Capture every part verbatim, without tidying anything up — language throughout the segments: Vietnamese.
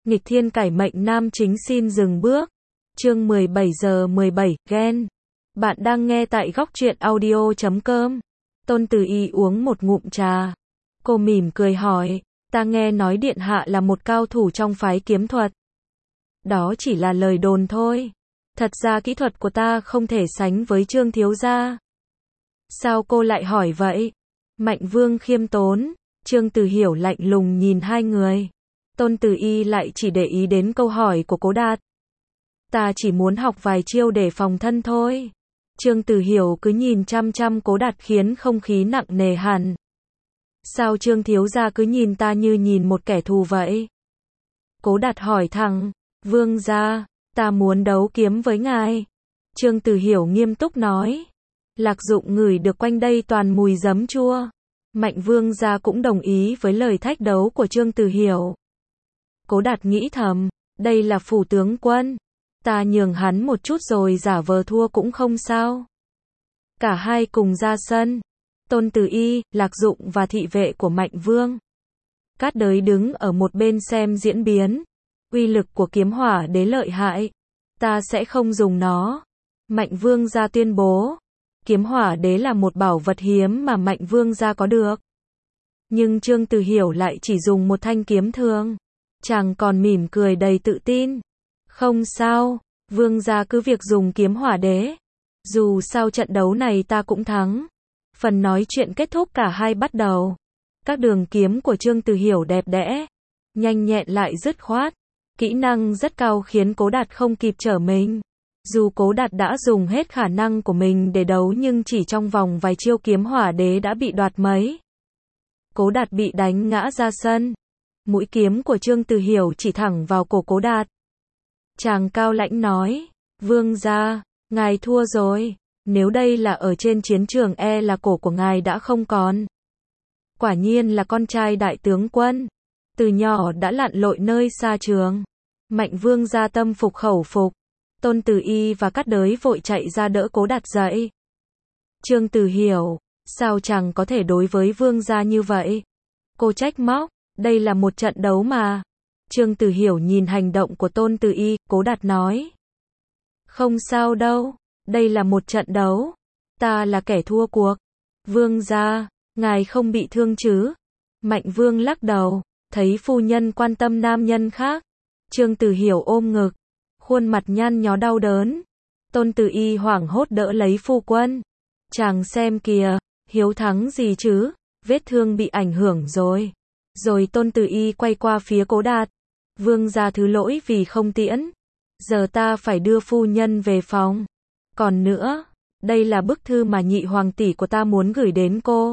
Nghịch thiên cải mệnh nam chính xin dừng bước. Chương mười bảy giờ mười bảy, ghen. Bạn đang nghe tại góc truyện audio chấm com. Tôn Từ Y uống một ngụm trà. Cô mỉm cười hỏi, ta nghe nói điện hạ là một cao thủ trong phái kiếm thuật. Đó chỉ là lời đồn thôi. Thật ra kỹ thuật của ta không thể sánh với Trương thiếu gia. Sao cô lại hỏi vậy? Mạnh Vương khiêm tốn. Trương Từ Hiểu lạnh lùng nhìn hai người. Tôn Từ Y lại chỉ để ý đến câu hỏi của Cố Đạt. Ta chỉ muốn học vài chiêu để phòng thân thôi. Trương Từ Hiểu cứ nhìn chăm chăm Cố Đạt khiến không khí nặng nề hẳn. Sao Trương thiếu gia cứ nhìn ta như nhìn một kẻ thù vậy? Cố Đạt hỏi thẳng, Vương gia, ta muốn đấu kiếm với ngài. Trương Từ Hiểu nghiêm túc nói. Lạc Dụng ngửi được quanh đây toàn mùi giấm chua. Mạnh Vương gia cũng đồng ý với lời thách đấu của Trương Từ Hiểu. Cố Đạt nghĩ thầm, đây là phủ tướng quân. Ta nhường hắn một chút rồi giả vờ thua cũng không sao. Cả hai cùng ra sân. Tôn Từ Y, Lạc Dụng và thị vệ của Mạnh Vương. Cát Đới đứng ở một bên xem diễn biến. Uy lực của kiếm hỏa đế lợi hại. Ta sẽ không dùng nó. Mạnh Vương gia tuyên bố. Kiếm hỏa đế là một bảo vật hiếm mà Mạnh Vương gia có được. Nhưng Trương Từ Hiểu lại chỉ dùng một thanh kiếm thường. Chàng còn mỉm cười đầy tự tin. Không sao, Vương gia cứ việc dùng kiếm hỏa đế. Dù sao trận đấu này ta cũng thắng. Phần nói chuyện kết thúc cả hai bắt đầu. Các đường kiếm của Trương Từ Hiểu đẹp đẽ, nhanh nhẹn lại dứt khoát. Kỹ năng rất cao khiến Cố Đạt không kịp trở mình. Dù Cố Đạt đã dùng hết khả năng của mình để đấu nhưng chỉ trong vòng vài chiêu kiếm hỏa đế đã bị đoạt mấy. Cố Đạt bị đánh ngã ra sân. Mũi kiếm của Trương Từ Hiểu chỉ thẳng vào cổ Cố Đạt. Chàng cao lãnh nói, Vương gia, ngài thua rồi. Nếu đây là ở trên chiến trường e là cổ của ngài đã không còn. Quả nhiên là con trai đại tướng quân. Từ nhỏ đã lặn lội nơi xa trường. Mạnh Vương gia tâm phục khẩu phục. Tôn Từ Y và Cát Đới vội chạy ra đỡ Cố Đạt dậy. Trương Từ Hiểu, sao chàng có thể đối với Vương gia như vậy? Cô trách móc, đây là một trận đấu mà. Trương Từ Hiểu nhìn hành động của Tôn Từ Y, Cố Đạt nói. Không sao đâu, đây là một trận đấu. Ta là kẻ thua cuộc. Vương gia, ngài không bị thương chứ? Mạnh Vương lắc đầu, thấy phu nhân quan tâm nam nhân khác. Trương Từ Hiểu ôm ngực, khuôn mặt nhăn nhó đau đớn. Tôn Từ Y hoảng hốt đỡ lấy phu quân. Chàng xem kìa, hiếu thắng gì chứ, vết thương bị ảnh hưởng rồi. Rồi Tôn Từ Y quay qua phía Cố Đạt. Vương gia thứ lỗi vì không tiễn. Giờ ta phải đưa phu nhân về phòng. Còn nữa, đây là bức thư mà nhị hoàng tỷ của ta muốn gửi đến cô.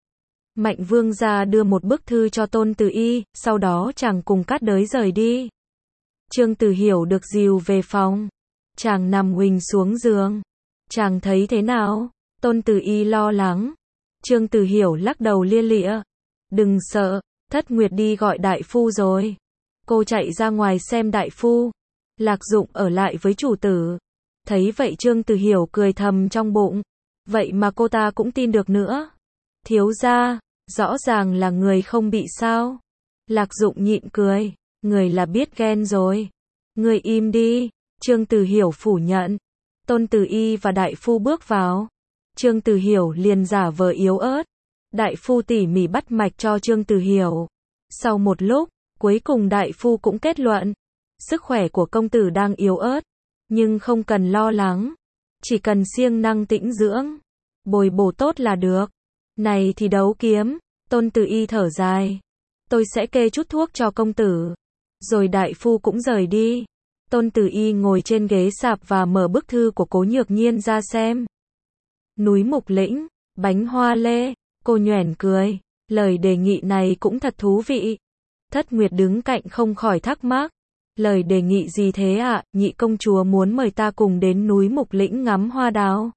Mạnh Vương gia đưa một bức thư cho Tôn Từ Y, sau đó chàng cùng Cát Đới rời đi. Trương Từ Hiểu được dìu về phòng. Chàng nằm huỳnh xuống giường. Chàng thấy thế nào? Tôn Từ Y lo lắng. Trương Từ Hiểu lắc đầu lia lịa. Đừng sợ, Thất Nguyệt đi gọi đại phu rồi. Cô chạy ra ngoài xem đại phu. Lạc Dụng ở lại với chủ tử. Thấy vậy Trương Từ Hiểu cười thầm trong bụng. Vậy mà cô ta cũng tin được nữa. Thiếu gia, rõ ràng là người không bị sao. Lạc Dụng nhịn cười. Người là biết ghen rồi. Người im đi. Trương Từ Hiểu phủ nhận. Tôn Từ Y và đại phu bước vào. Trương Từ Hiểu liền giả vờ yếu ớt. Đại phu tỉ mỉ bắt mạch cho Trương Từ Hiểu. Sau một lúc, cuối cùng đại phu cũng kết luận. Sức khỏe của công tử đang yếu ớt. Nhưng không cần lo lắng. Chỉ cần siêng năng tĩnh dưỡng. Bồi bổ tốt là được. Này thì đấu kiếm. Tôn Từ Y thở dài. Tôi sẽ kê chút thuốc cho công tử. Rồi đại phu cũng rời đi. Tôn Từ Y ngồi trên ghế sạp và mở bức thư của Cố Nhược Nhiên ra xem. Núi Mục Lĩnh, bánh hoa lê. Cô nhoẻn cười. Lời đề nghị này cũng thật thú vị. Thất Nguyệt đứng cạnh không khỏi thắc mắc. Lời đề nghị gì thế ạ? À? Nhị công chúa muốn mời ta cùng đến núi Mục Lĩnh ngắm hoa đào.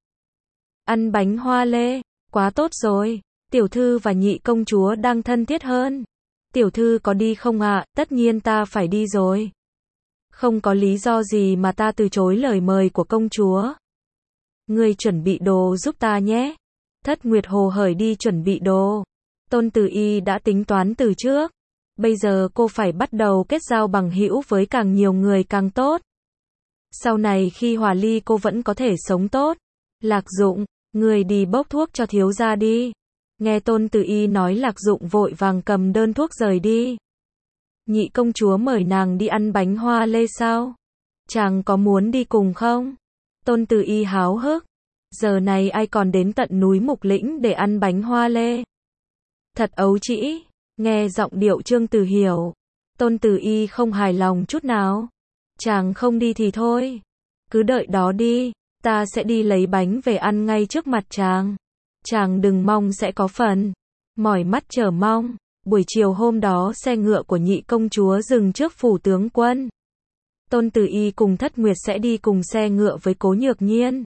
Ăn bánh hoa lê. Quá tốt rồi. Tiểu thư và nhị công chúa đang thân thiết hơn. Tiểu thư có đi không ạ? À? Tất nhiên ta phải đi rồi. Không có lý do gì mà ta từ chối lời mời của công chúa. Ngươi chuẩn bị đồ giúp ta nhé. Thất Nguyệt hồ hởi đi chuẩn bị đồ. Tôn Từ Y đã tính toán từ trước. Bây giờ cô phải bắt đầu kết giao bằng hữu với càng nhiều người càng tốt. Sau này khi hòa ly cô vẫn có thể sống tốt. Lạc Dụng, người đi bốc thuốc cho thiếu gia đi. Nghe Tôn Tử Y nói Lạc Dụng vội vàng cầm đơn thuốc rời đi. Nhị công chúa mời nàng đi ăn bánh hoa lê sao? Chàng có muốn đi cùng không? Tôn Tử Y háo hức. Giờ này ai còn đến tận núi Mục Lĩnh để ăn bánh hoa lê? Thật ấu trĩ. Nghe giọng điệu Trương Tử Hiểu, Tôn Tử Y không hài lòng chút nào. Chàng không đi thì thôi. Cứ đợi đó đi. Ta sẽ đi lấy bánh về ăn ngay trước mặt chàng. Chàng đừng mong sẽ có phần. Mỏi mắt chờ mong. Buổi chiều hôm đó xe ngựa của nhị công chúa dừng trước phủ tướng quân. Tôn Tử Y cùng Thất Nguyệt sẽ đi cùng xe ngựa với Cố Nhược Nhiên.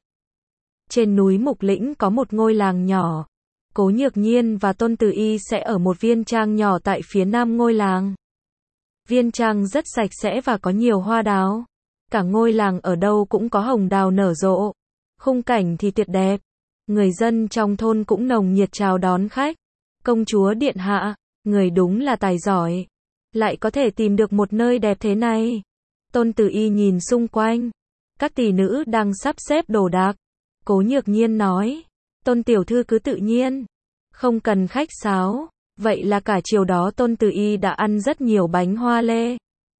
Trên núi Mục Lĩnh có một ngôi làng nhỏ. Cố Nhược Nhiên và Tôn Tử Y sẽ ở một viên trang nhỏ tại phía nam ngôi làng. Viên trang rất sạch sẽ và có nhiều hoa đào. Cả ngôi làng ở đâu cũng có hồng đào nở rộ. Khung cảnh thì tuyệt đẹp. Người dân trong thôn cũng nồng nhiệt chào đón khách. Công chúa điện hạ, người đúng là tài giỏi. Lại có thể tìm được một nơi đẹp thế này. Tôn Tử Y nhìn xung quanh. Các tỷ nữ đang sắp xếp đồ đạc. Cố Nhược Nhiên nói. Tôn tiểu thư cứ tự nhiên. Không cần khách sáo. Vậy là cả chiều đó Tôn Tử Y đã ăn rất nhiều bánh hoa lê.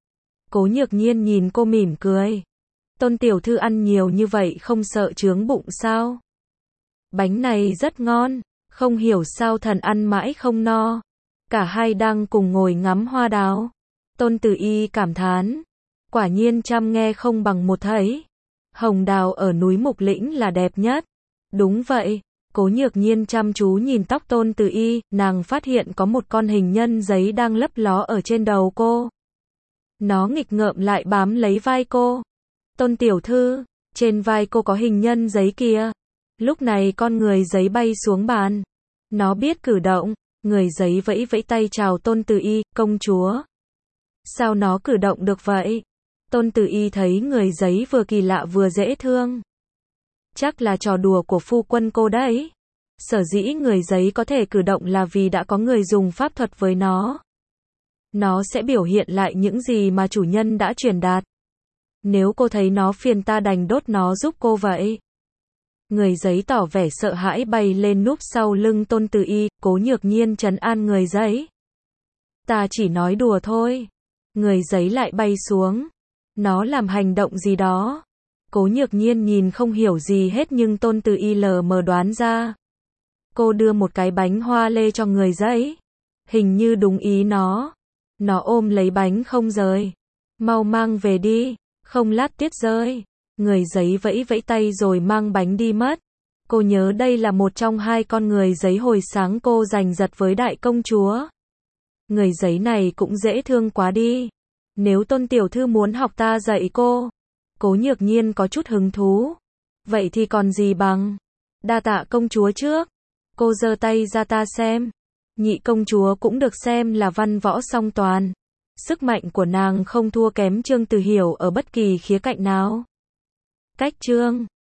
Cố Nhược Nhiên nhìn cô mỉm cười. Tôn tiểu thư ăn nhiều như vậy không sợ chướng bụng sao? Bánh này rất ngon. Không hiểu sao thần ăn mãi không no. Cả hai đang cùng ngồi ngắm hoa đào. Tôn Tử Y cảm thán. Quả nhiên trăm nghe không bằng một thấy. Hồng đào ở núi Mục Lĩnh là đẹp nhất. Đúng vậy. Cố Nhược Nhiên chăm chú nhìn tóc Tôn Tử Y, nàng phát hiện có một con hình nhân giấy đang lấp ló ở trên đầu cô. Nó nghịch ngợm lại bám lấy vai cô. Tôn tiểu thư, trên vai cô có hình nhân giấy kìa. Lúc này con người giấy bay xuống bàn. Nó biết cử động, người giấy vẫy vẫy tay chào Tôn Tử Y, công chúa. Sao nó cử động được vậy? Tôn Tử Y thấy người giấy vừa kỳ lạ vừa dễ thương. Chắc là trò đùa của phu quân cô đấy. Sở dĩ người giấy có thể cử động là vì đã có người dùng pháp thuật với nó. Nó sẽ biểu hiện lại những gì mà chủ nhân đã truyền đạt. Nếu cô thấy nó phiền ta đành đốt nó giúp cô vậy. Người giấy tỏ vẻ sợ hãi bay lên núp sau lưng Tôn Tử Y, Cố Nhược Nhiên trấn an người giấy. Ta chỉ nói đùa thôi. Người giấy lại bay xuống. Nó làm hành động gì đó. Cố Nhược Nhiên nhìn không hiểu gì hết nhưng Tôn Tử Y lờ mờ đoán ra. Cô đưa một cái bánh hoa lê cho người giấy. Hình như đúng ý nó. Nó ôm lấy bánh không rời. Mau mang về đi, không lát tiết rơi. Người giấy vẫy vẫy tay rồi mang bánh đi mất. Cô nhớ đây là một trong hai con người giấy hồi sáng cô giành giật với đại công chúa. Người giấy này cũng dễ thương quá đi. Nếu Tôn tiểu thư muốn học ta dạy cô. Cố Nhược Nhiên có chút hứng thú. Vậy thì còn gì bằng. Đa tạ công chúa trước. Cô giơ tay ra ta xem. Nhị công chúa cũng được xem là văn võ song toàn. Sức mạnh của nàng không thua kém Trương Tử Hiểu ở bất kỳ khía cạnh nào. Cách chương